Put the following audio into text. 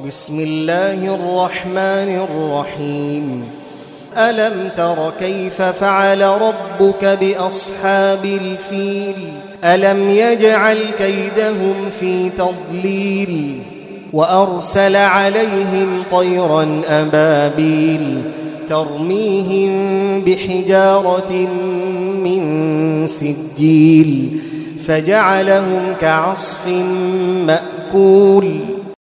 بسم الله الرحمن الرحيم ألم تر كيف فعل ربك بأصحاب الفيل ألم يجعل كيدهم في تضليل وأرسل عليهم طيرا أبابيل ترميهم بحجارة من سجيل فجعلهم كعصف مأكول